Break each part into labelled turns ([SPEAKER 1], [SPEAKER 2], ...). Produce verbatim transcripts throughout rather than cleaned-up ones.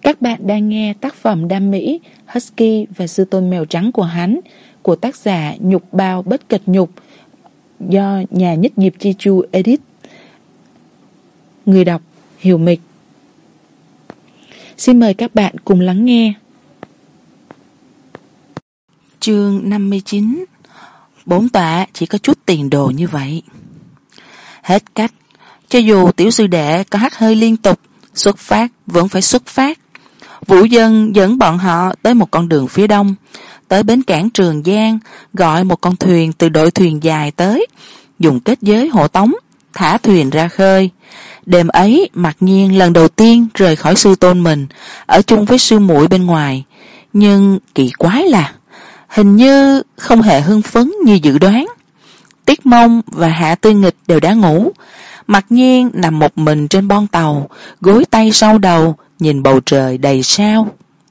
[SPEAKER 1] Các bạn đang nghe tác phẩm đam mỹ Husky và sư tôn mèo trắng của hắn của tác giả Nhục Bao Bất Kịch Nhục do nhà nhất nghiệp Chi Chu edit. Người đọc Hiểu Mịch. Xin mời các bạn cùng lắng nghe. Chương năm mươi chín. Bốn tọa chỉ có chút tiền đồ như vậy. Hết cách, cho dù tiểu sư đệ có hắt hơi liên tục, xuất phát vẫn phải xuất phát. Vũ Dân dẫn bọn họ tới một con đường phía đông, tới bến cảng Trường Giang, gọi một con thuyền từ đội thuyền dài tới, dùng kết giới hộ tống, thả thuyền ra khơi. Đêm ấy, Mặc Nhiên lần đầu tiên rời khỏi sư tôn mình, ở chung với sư muội bên ngoài. Nhưng kỳ quái là, hình như không hề hưng phấn như dự đoán. Tiết Mông và Hạ Tư Nghịch đều đã ngủ. Mặc Nhiên nằm một mình trên bon tàu, gối tay sau đầu, nhìn bầu trời đầy sao.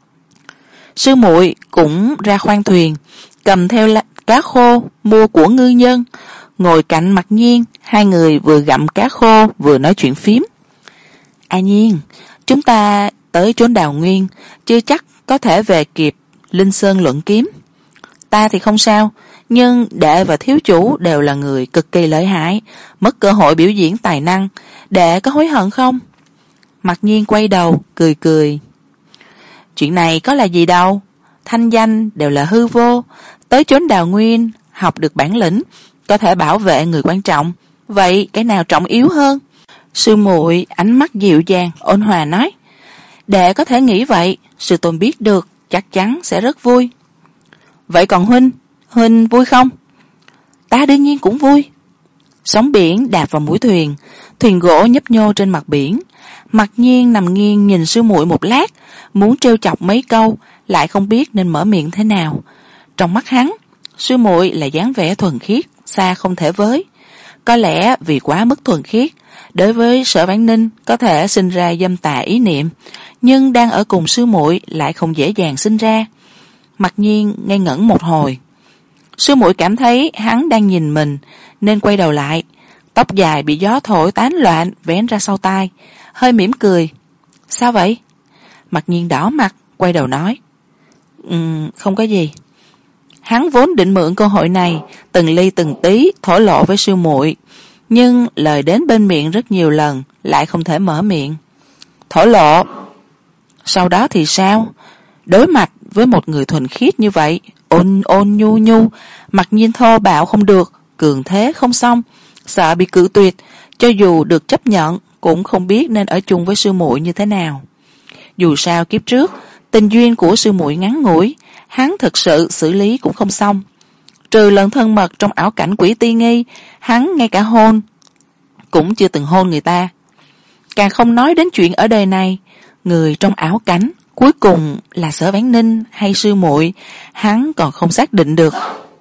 [SPEAKER 1] Sư muội cũng ra khoang thuyền, cầm theo cá khô mua của ngư nhân, ngồi cạnh Mặc Nhiên, hai người vừa gặm cá khô vừa nói chuyện phím. A Nhiên, chúng ta tới chốn Đào Nguyên, chưa chắc có thể về kịp Linh Sơn luận kiếm. Ta thì không sao, nhưng đệ và thiếu chủ đều là người cực kỳ lợi hại, mất cơ hội biểu diễn tài năng, đệ có hối hận không? Mặc Nhiên quay đầu, cười cười. Chuyện này có là gì đâu, thanh danh đều là hư vô, tới chốn Đào Nguyên, học được bản lĩnh, có thể bảo vệ người quan trọng, vậy cái nào trọng yếu hơn? Sư muội ánh mắt dịu dàng, ôn hòa nói. Đệ có thể nghĩ vậy, sư tôn biết được, chắc chắn sẽ rất vui. Vậy còn huynh, huynh vui không? Ta đương nhiên cũng vui. Sóng biển đạp vào mũi thuyền, thuyền gỗ nhấp nhô trên mặt biển. Mặc Nhiên nằm nghiêng nhìn sư muội một lát, muốn trêu chọc mấy câu, lại không biết nên mở miệng thế nào. Trong mắt hắn, sư muội là dáng vẻ thuần khiết, xa không thể với. Có lẽ vì quá mức thuần khiết, đối với Sở Vãn Ninh có thể sinh ra dâm tà ý niệm, nhưng đang ở cùng sư muội lại không dễ dàng sinh ra. Mặc Nhiên ngây ngẩn một hồi. Sư muội cảm thấy hắn đang nhìn mình, nên quay đầu lại. Tóc dài bị gió thổi tán loạn vén ra sau tai, hơi mỉm cười. Sao vậy? Mặc Nhiên đỏ mặt, quay đầu nói. Um, không có gì. Hắn vốn định mượn cơ hội này, từng ly từng tí thổ lộ với sư muội, nhưng lời đến bên miệng rất nhiều lần, lại không thể mở miệng. Thổ lộ. Sau đó thì sao? Đối mặt với một người thuần khiết như vậy, ôn ôn nhu nhu, Mặc Nhiên thô bạo không được, cường thế không xong, sợ bị cự tuyệt, cho dù được chấp nhận cũng không biết nên ở chung với sư muội như thế nào. Dù sao kiếp trước tình duyên của sư muội ngắn ngủi, hắn thực sự xử lý cũng không xong. Trừ lần thân mật trong ảo cảnh Quỷ Ti Nghi, hắn ngay cả hôn cũng chưa từng hôn người ta. Càng không nói đến chuyện ở đời này, người trong ảo cảnh cuối cùng là Sở Vãn Ninh hay sư muội, hắn còn không xác định được.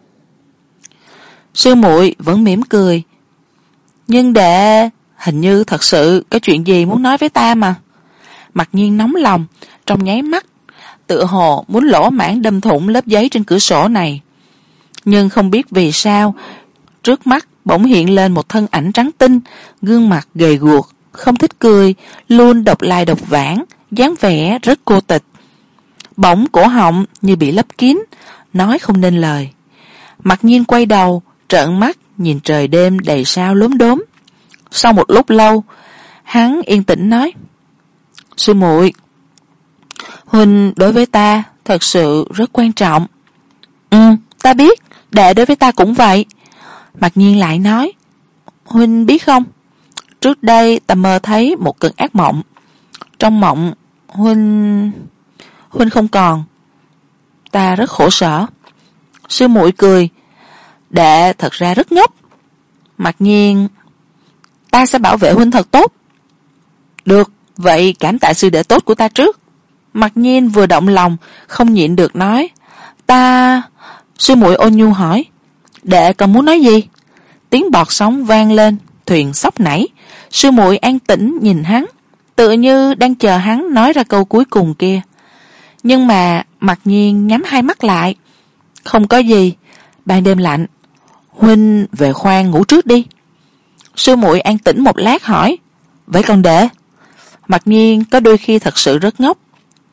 [SPEAKER 1] Sư muội vẫn mỉm cười. Nhưng đệ, hình như thật sự có chuyện gì muốn nói với ta mà. Mặc Nhiên nóng lòng, trong nháy mắt, tựa hồ muốn lỗ mãng đâm thủng lớp giấy trên cửa sổ này. Nhưng không biết vì sao, trước mắt bỗng hiện lên một thân ảnh trắng tinh, gương mặt gầy guộc, không thích cười, luôn độc lai độc vãng, dáng vẻ rất cô tịch. Bỗng cổ họng như bị lấp kín, nói không nên lời. Mặc Nhiên quay đầu, trợn mắt nhìn trời đêm đầy sao lốm đốm. Sau một lúc lâu, hắn yên tĩnh nói. Sư muội, huynh đối với ta thật sự rất quan trọng. Ừ, ta biết, đệ đối với ta cũng vậy. Mặc Nhiên lại nói. Huynh biết không, trước đây ta mơ thấy một cơn ác mộng. Trong mộng, huynh... huynh không còn. Ta rất khổ sở. Sư muội cười. Đệ thật ra rất ngốc. Mặc Nhiên, ta sẽ bảo vệ huynh thật tốt. Được, vậy cảm tạ sư đệ tốt của ta trước. Mặc Nhiên vừa động lòng, không nhịn được nói. Ta... Sư muội ôn nhu hỏi. Đệ còn muốn nói gì? Tiếng bọt sóng vang lên, thuyền xóc nảy. Sư muội an tĩnh nhìn hắn, tựa như đang chờ hắn nói ra câu cuối cùng kia. Nhưng mà Mặc Nhiên nhắm hai mắt lại. Không có gì, ban đêm lạnh, huynh về khoang ngủ trước đi. Sư muội an tĩnh một lát hỏi. Vậy còn đệ? Mặc Nhiên có đôi khi thật sự rất ngốc.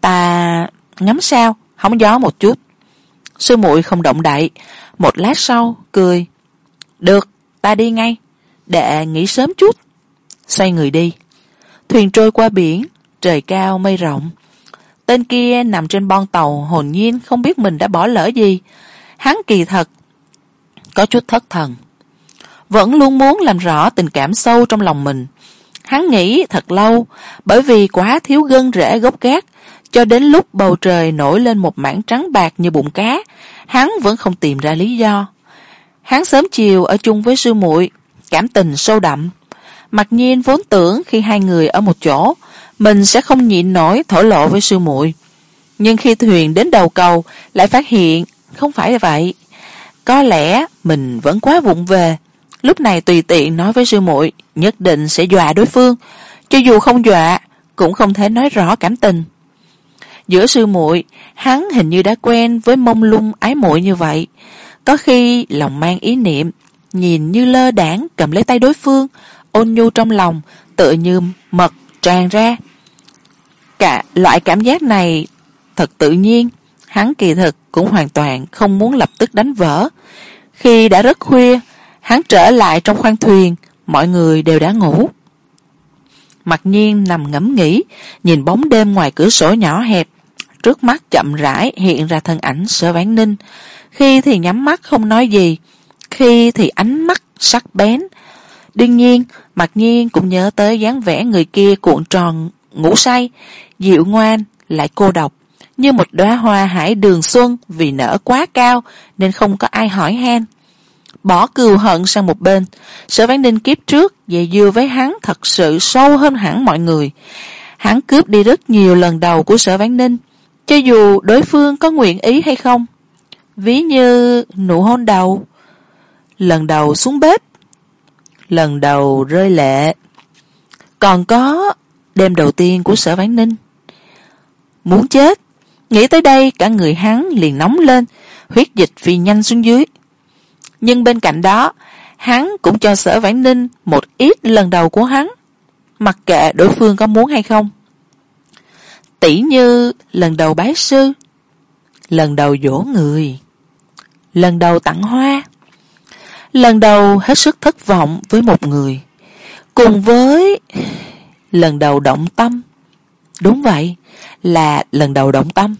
[SPEAKER 1] Ta ngắm sao, hóng gió một chút. Sư muội không động đậy, một lát sau cười. Được, ta đi ngay, đệ nghỉ sớm chút. Xoay người đi. Thuyền trôi qua biển, trời cao mây rộng. Tên kia nằm trên bon tàu hồn nhiên không biết mình đã bỏ lỡ gì. Hắn kỳ thật có chút thất thần, vẫn luôn muốn làm rõ tình cảm sâu trong lòng mình. Hắn nghĩ thật lâu, bởi vì quá thiếu gân rễ gốc gác, cho đến lúc bầu trời nổi lên một mảng trắng bạc như bụng cá, hắn vẫn không tìm ra lý do. Hắn sớm chiều ở chung với sư muội, cảm tình sâu đậm. Mặc nhiên vốn tưởng khi hai người ở một chỗ, mình sẽ không nhịn nổi thổ lộ với sư muội, nhưng khi thuyền đến đầu cầu lại phát hiện không phải vậy. Có lẽ mình vẫn quá vụng về, lúc này tùy tiện nói với sư muội nhất định sẽ dọa đối phương, cho dù không dọa cũng không thể nói rõ cảm tình. Giữa sư muội, hắn hình như đã quen với mông lung ái muội như vậy. Có khi lòng mang ý niệm, nhìn như lơ đãng cầm lấy tay đối phương, ôn nhu trong lòng tựa như mật tràn ra. Cả loại cảm giác này thật tự nhiên, hắn kỳ thực cũng hoàn toàn không muốn lập tức đánh vỡ. Khi đã rất khuya, hắn trở lại trong khoang thuyền, mọi người đều đã ngủ. Mặc nhiên nằm ngẫm nghĩ, nhìn bóng đêm ngoài cửa sổ nhỏ hẹp, trước mắt chậm rãi hiện ra thân ảnh Sở Vãn Ninh. Khi thì nhắm mắt không nói gì, khi thì ánh mắt sắc bén. Đương nhiên, Mặc nhiên cũng nhớ tới dáng vẻ người kia cuộn tròn ngủ say, dịu ngoan lại cô độc, như một đóa hoa hải đường xuân vì nở quá cao nên không có ai hỏi han. Bỏ cừu hận sang một bên, Sở Vãn Ninh kiếp trước dây dưa với hắn thật sự sâu hơn hẳn mọi người. Hắn cướp đi rất nhiều lần đầu của Sở Vãn Ninh, cho dù đối phương có nguyện ý hay không. Ví như nụ hôn đầu, lần đầu xuống bếp, lần đầu rơi lệ, còn có đêm đầu tiên của Sở Vãn Ninh. Muốn chết, nghĩ tới đây cả người hắn liền nóng lên, huyết dịch phi nhanh xuống dưới. Nhưng bên cạnh đó, hắn cũng cho Sở Vãn Ninh một ít lần đầu của hắn, mặc kệ đối phương có muốn hay không. Tỉ như lần đầu bái sư, lần đầu dỗ người, lần đầu tặng hoa, lần đầu hết sức thất vọng với một người, cùng với lần đầu động tâm. Đúng vậy, là lần đầu động tâm.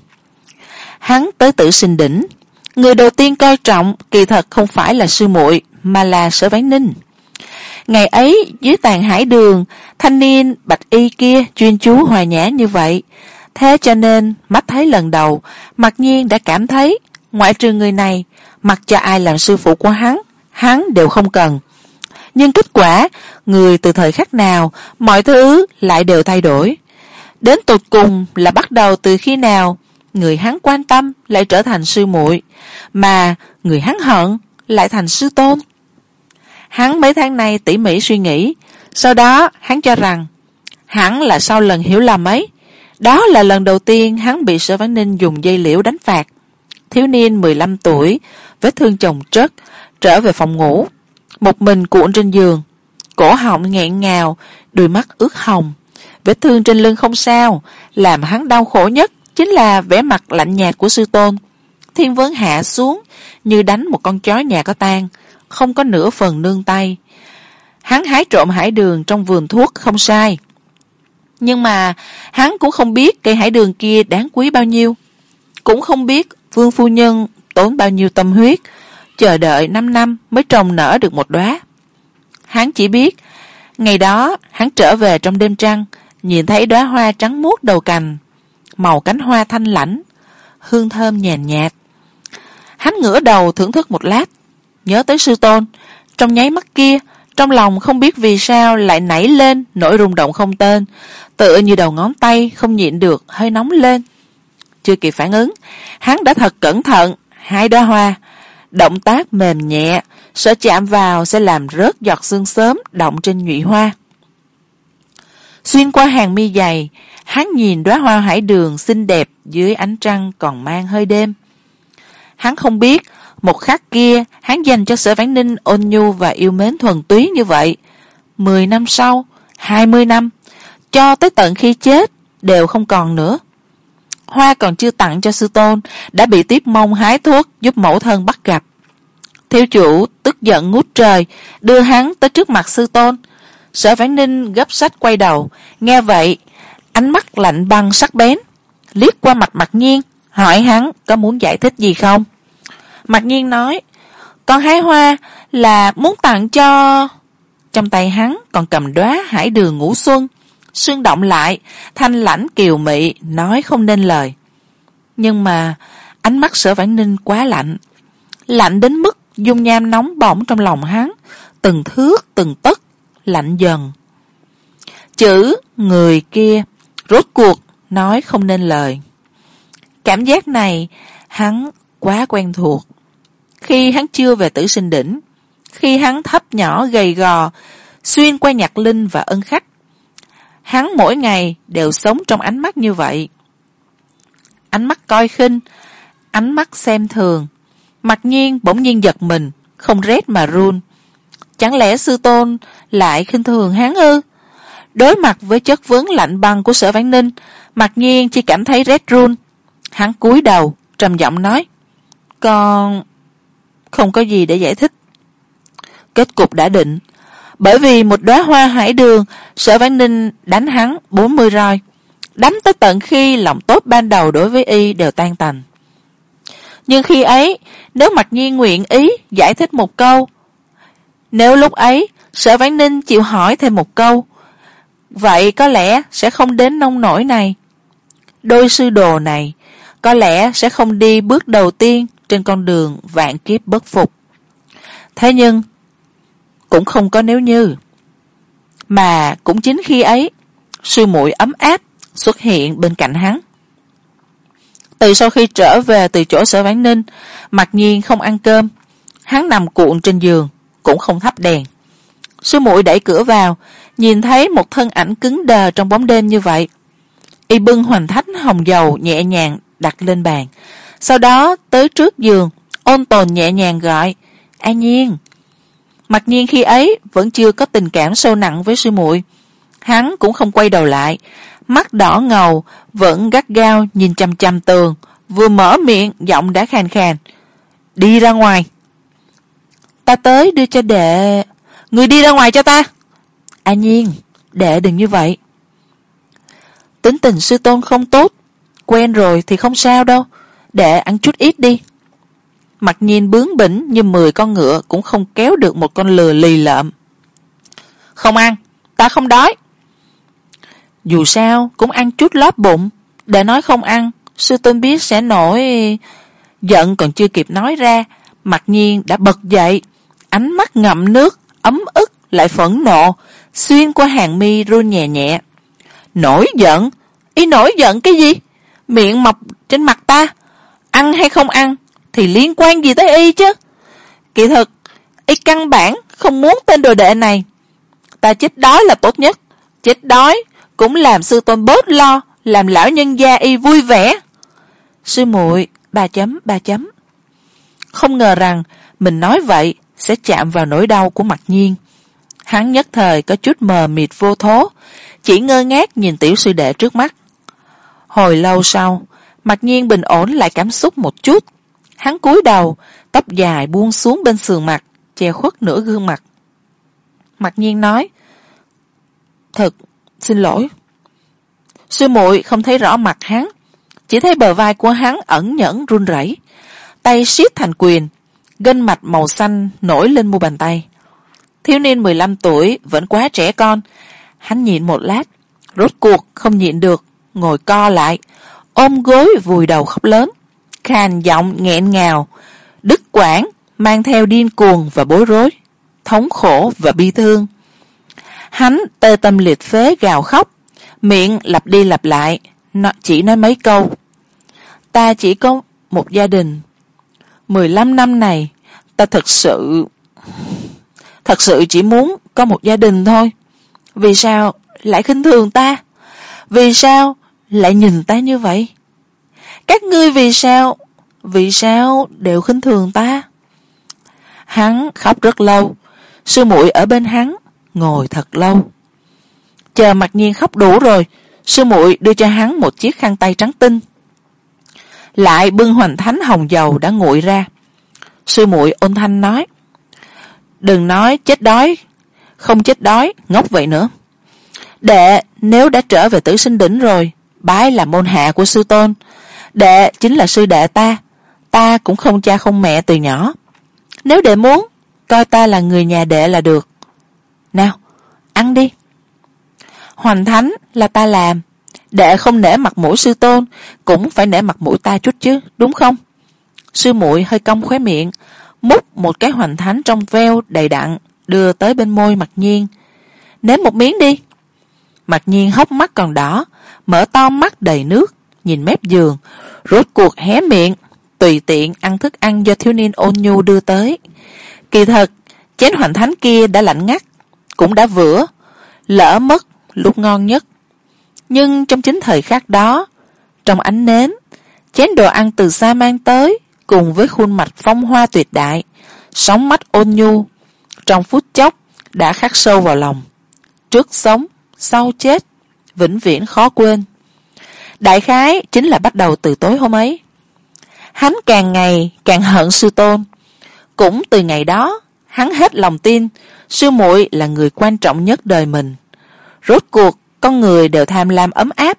[SPEAKER 1] Hắn tới Tử Sinh Đỉnh, người đầu tiên coi trọng kỳ thật không phải là sư muội mà là Sở Vãn Ninh. Ngày ấy dưới tàn hải đường, thanh niên bạch y kia chuyên chú hòa nhã như vậy, thế cho nên mắt thấy lần đầu, Mặc nhiên đã cảm thấy ngoại trừ người này, mặc cho ai làm sư phụ của hắn, hắn đều không cần. Nhưng kết quả, người từ thời khắc nào, mọi thứ lại đều thay đổi. Đến tột cùng là bắt đầu từ khi nào, người hắn quan tâm lại trở thành sư muội, mà người hắn hận lại thành sư tôn. Hắn mấy tháng nay tỉ mỉ suy nghĩ, sau đó hắn cho rằng hẳn là sau lần hiểu lầm ấy, đó là lần đầu tiên hắn bị Sở Vãn Ninh dùng dây liễu đánh phạt. Thiếu niên mười lăm tuổi, vết thương chồng chất, trở về phòng ngủ, một mình cuộn trên giường, cổ họng nghẹn ngào, đôi mắt ướt hồng. Vết thương trên lưng không sao, làm hắn đau khổ nhất chính là vẻ mặt lạnh nhạt của sư tôn. Thiên Vấn hạ xuống như đánh một con chó nhà có tang, không có nửa phần nương tay. Hắn hái trộm hải đường trong vườn thuốc không sai, nhưng mà hắn cũng không biết cây hải đường kia đáng quý bao nhiêu, cũng không biết Vương phu nhân tốn bao nhiêu tâm huyết chờ đợi năm năm mới trồng nở được một đóa. Hắn chỉ biết ngày đó hắn trở về trong đêm trăng, nhìn thấy đóa hoa trắng muốt đầu cành, màu cánh hoa thanh lãnh, hương thơm nhàn nhạt. Hắn ngửa đầu thưởng thức một lát, nhớ tới sư tôn. Trong nháy mắt kia, trong lòng không biết vì sao lại nảy lên nỗi rung động không tên, tựa như đầu ngón tay không nhịn được hơi nóng lên. Chưa kịp phản ứng, hắn đã thật cẩn thận hai đóa hoa, động tác mềm nhẹ, sợ chạm vào sẽ làm rớt giọt sương sớm động trên nhụy hoa. Xuyên qua hàng mi dày, hắn nhìn đóa hoa hải đường xinh đẹp dưới ánh trăng còn mang hơi đêm. Hắn không biết một khắc kia hắn dành cho Sở Vãn Ninh ôn nhu và yêu mến thuần túy như vậy, mười năm sau, hai mươi năm, cho tới tận khi chết đều không còn nữa. hoa còn chưa tặng cho sư tôn đã bị Tiếp Mông hái thuốc giúp mẫu thân bắt gặp. Thiếu chủ tức giận ngút trời, đưa hắn tới trước mặt sư tôn. Sở Vãn Ninh gấp sách quay đầu, nghe vậy ánh mắt lạnh băng sắc bén, liếc qua mặt Mặc Nhiên, hỏi hắn có muốn giải thích gì không. Mặc Nhiên nói, con hái hoa là muốn tặng cho... Trong tay hắn còn cầm đóa hải đường ngũ xuân, sương động lại, thanh lãnh kiều mị, nói không nên lời. Nhưng mà ánh mắt Sở Vãn Ninh quá lạnh, lạnh đến mức dung nham nóng bỏng trong lòng hắn, từng thước từng tấc lạnh dần. Chữ người kia rốt cuộc nói không nên lời. Cảm giác này hắn quá quen thuộc. Khi hắn chưa về Tử Sinh Đỉnh, khi hắn thấp nhỏ gầy gò xuyên qua Nhạc Linh và Ân Khách, hắn mỗi ngày đều sống trong ánh mắt như vậy. Ánh mắt coi khinh, ánh mắt xem thường. Mặc Nhiên bỗng nhiên giật mình, không rét mà run. Chẳng lẽ sư tôn lại khinh thường hắn ư? Đối mặt với chất vấn lạnh băng của Sở Vãn Ninh, Mặc Nhiên chỉ cảm thấy rét run. Hắn cúi đầu trầm giọng nói, con không có gì để giải thích. Kết cục đã định. Bởi vì một đóa hoa hải đường, Sở Vãn Ninh đánh hắn bốn mươi roi, đánh tới tận khi lòng tốt ban đầu đối với y đều tan tành. Nhưng khi ấy, nếu Mặc Nhiên nguyện ý giải thích một câu, nếu lúc ấy Sở Vãn Ninh chịu hỏi thêm một câu, vậy có lẽ sẽ không đến nông nỗi này. Đôi sư đồ này có lẽ sẽ không đi bước đầu tiên trên con đường vạn kiếp bất phục. Thế nhưng cũng không có nếu như. Mà cũng chính khi ấy, sư muội ấm áp xuất hiện bên cạnh hắn. Từ sau khi trở về từ chỗ Sở Vãn Ninh, Mặc Nhiên không ăn cơm, hắn nằm cuộn trên giường, cũng không thắp đèn. Sư muội đẩy cửa vào, nhìn thấy một thân ảnh cứng đờ trong bóng đêm như vậy. Y bưng hoành thánh hồng dầu nhẹ nhàng đặt lên bàn, sau đó tới trước giường, ôn tồn nhẹ nhàng gọi, An Nhiên. Mặc Nhiên khi ấy vẫn chưa có tình cảm sâu nặng với sư muội. Hắn cũng không quay đầu lại, mắt đỏ ngầu vẫn gắt gao nhìn chằm chằm tường, vừa mở miệng giọng đã khàn khàn, đi ra ngoài. Ta tới đưa cho đệ. Người đi ra ngoài cho ta. An Nhiên, đệ đừng như vậy. Tính tình sư tôn không tốt, quen rồi thì không sao đâu, đệ ăn chút ít đi. Mặc Nhiên bướng bỉnh như mười con ngựa cũng không kéo được một con lừa lì lợm. Không ăn, ta không đói. Dù sao cũng ăn chút lót bụng. Để nói không ăn, sư tôn biết sẽ nổi. Giận còn chưa kịp nói ra, Mặc Nhiên đã bật dậy, ánh mắt ngậm nước, ấm ức lại phẫn nộ, xuyên qua hàng mi run nhẹ nhẹ. Nổi giận? Y nổi giận cái gì? Miệng mọc trên mặt ta, ăn hay không ăn thì liên quan gì tới y chứ? Kỳ thực y căn bản không muốn tên đồ đệ này. Ta chết đói là tốt nhất, chết đói cũng làm sư tôn bớt lo, làm lão nhân gia y vui vẻ. Sư muội, ba chấm ba chấm. Không ngờ rằng mình nói vậy sẽ chạm vào nỗi đau của Mặc Nhiên. Hắn nhất thời có chút mờ mịt vô thố, chỉ ngơ ngác nhìn tiểu sư đệ trước mắt. Hồi lâu sau, Mặc Nhiên bình ổn lại cảm xúc một chút. Hắn cúi đầu, tóc dài buông xuống bên sườn mặt, che khuất nửa gương mặt. Mặc Nhiên nói, thật xin lỗi. Sư muội không thấy rõ mặt hắn, chỉ thấy bờ vai của hắn ẩn nhẫn run rẩy, tay siết thành quyền, gân mạch màu xanh nổi lên mu bàn tay. Thiếu niên mười lăm tuổi vẫn quá trẻ con. Hắn nhịn một lát, rốt cuộc không nhịn được, ngồi co lại, ôm gối vùi đầu khóc lớn, khàn giọng nghẹn ngào, đứt quãng, mang theo điên cuồng và bối rối, thống khổ và bi thương. Hắn tê tâm liệt phế gào khóc, miệng lặp đi lặp lại, nó chỉ nói mấy câu. Ta chỉ có một gia đình. Mười lăm năm này, ta thật sự... Thật sự chỉ muốn có một gia đình thôi. Vì sao lại khinh thường ta? Vì sao lại nhìn ta như vậy? Các ngươi vì sao? Vì sao đều khinh thường ta? Hắn khóc rất lâu. Sư muội ở bên hắn ngồi thật lâu. Chờ Mặc Nhiên khóc đủ rồi, sư muội đưa cho hắn một chiếc khăn tay trắng tinh. lại bưng hoành thánh hồng dầu đã nguội ra. Sư muội ôn thanh nói: đừng nói chết đói không chết đói ngốc vậy nữa. Đệ nếu đã trở về Tử Sinh Đỉnh rồi, bái là môn hạ của sư tôn, đệ chính là sư đệ ta, ta cũng không cha không mẹ từ nhỏ. Nếu đệ muốn, coi ta là người nhà đệ là được. Nào, ăn đi. Hoành thánh là ta làm, đệ không nể mặt mũi sư tôn, cũng phải nể mặt mũi ta chút chứ, đúng không? Sư muội hơi cong khóe miệng, múc một cái hoành thánh trong veo đầy đặn, đưa tới bên môi Mặc Nhiên. Nếm một miếng đi. Mặc Nhiên hốc mắt còn đỏ, mở to mắt đầy nước, nhìn mép giường, rốt cuộc hé miệng, tùy tiện ăn thức ăn do thiếu niên ôn nhu đưa tới. Kỳ thật, chén hoành thánh kia đã lạnh ngắt, cũng đã vữa, lỡ mất lúc ngon nhất. Nhưng trong chính thời khắc đó, trong ánh nến, chén đồ ăn từ xa mang tới, cùng với khuôn mặt phong hoa tuyệt đại, sóng mắt ôn nhu, trong phút chốc đã khắc sâu vào lòng. Trước sống, sau chết, vĩnh viễn khó quên. Đại khái chính là bắt đầu từ tối hôm ấy. Hắn càng ngày càng hận sư tôn. Cũng từ ngày đó, hắn hết lòng tin sư muội là người quan trọng nhất đời mình. Rốt cuộc, con người đều tham lam ấm áp.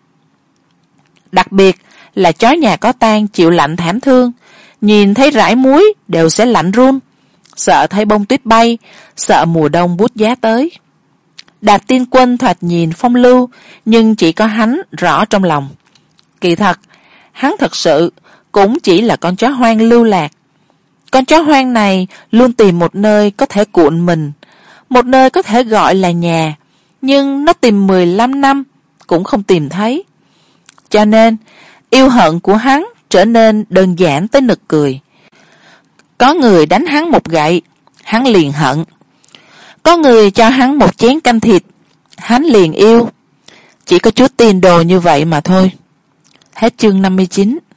[SPEAKER 1] Đặc biệt là chó nhà có tang chịu lạnh thảm thương, nhìn thấy rải muối đều sẽ lạnh run, sợ thấy bông tuyết bay, sợ mùa đông buốt giá tới. Đạp Tiên Quân thoạt nhìn phong lưu, nhưng chỉ có hắn rõ trong lòng. Kỳ thật, hắn thật sự cũng chỉ là con chó hoang lưu lạc. Con chó hoang này luôn tìm một nơi có thể cuộn mình, một nơi có thể gọi là nhà, nhưng nó tìm mười lăm năm cũng không tìm thấy. Cho nên, yêu hận của hắn trở nên đơn giản tới nực cười. Có người đánh hắn một gậy, hắn liền hận. Có người cho hắn một chén canh thịt, hắn liền yêu. Chỉ có chút tiền đồ như vậy mà thôi. Hết chương năm mươi chín.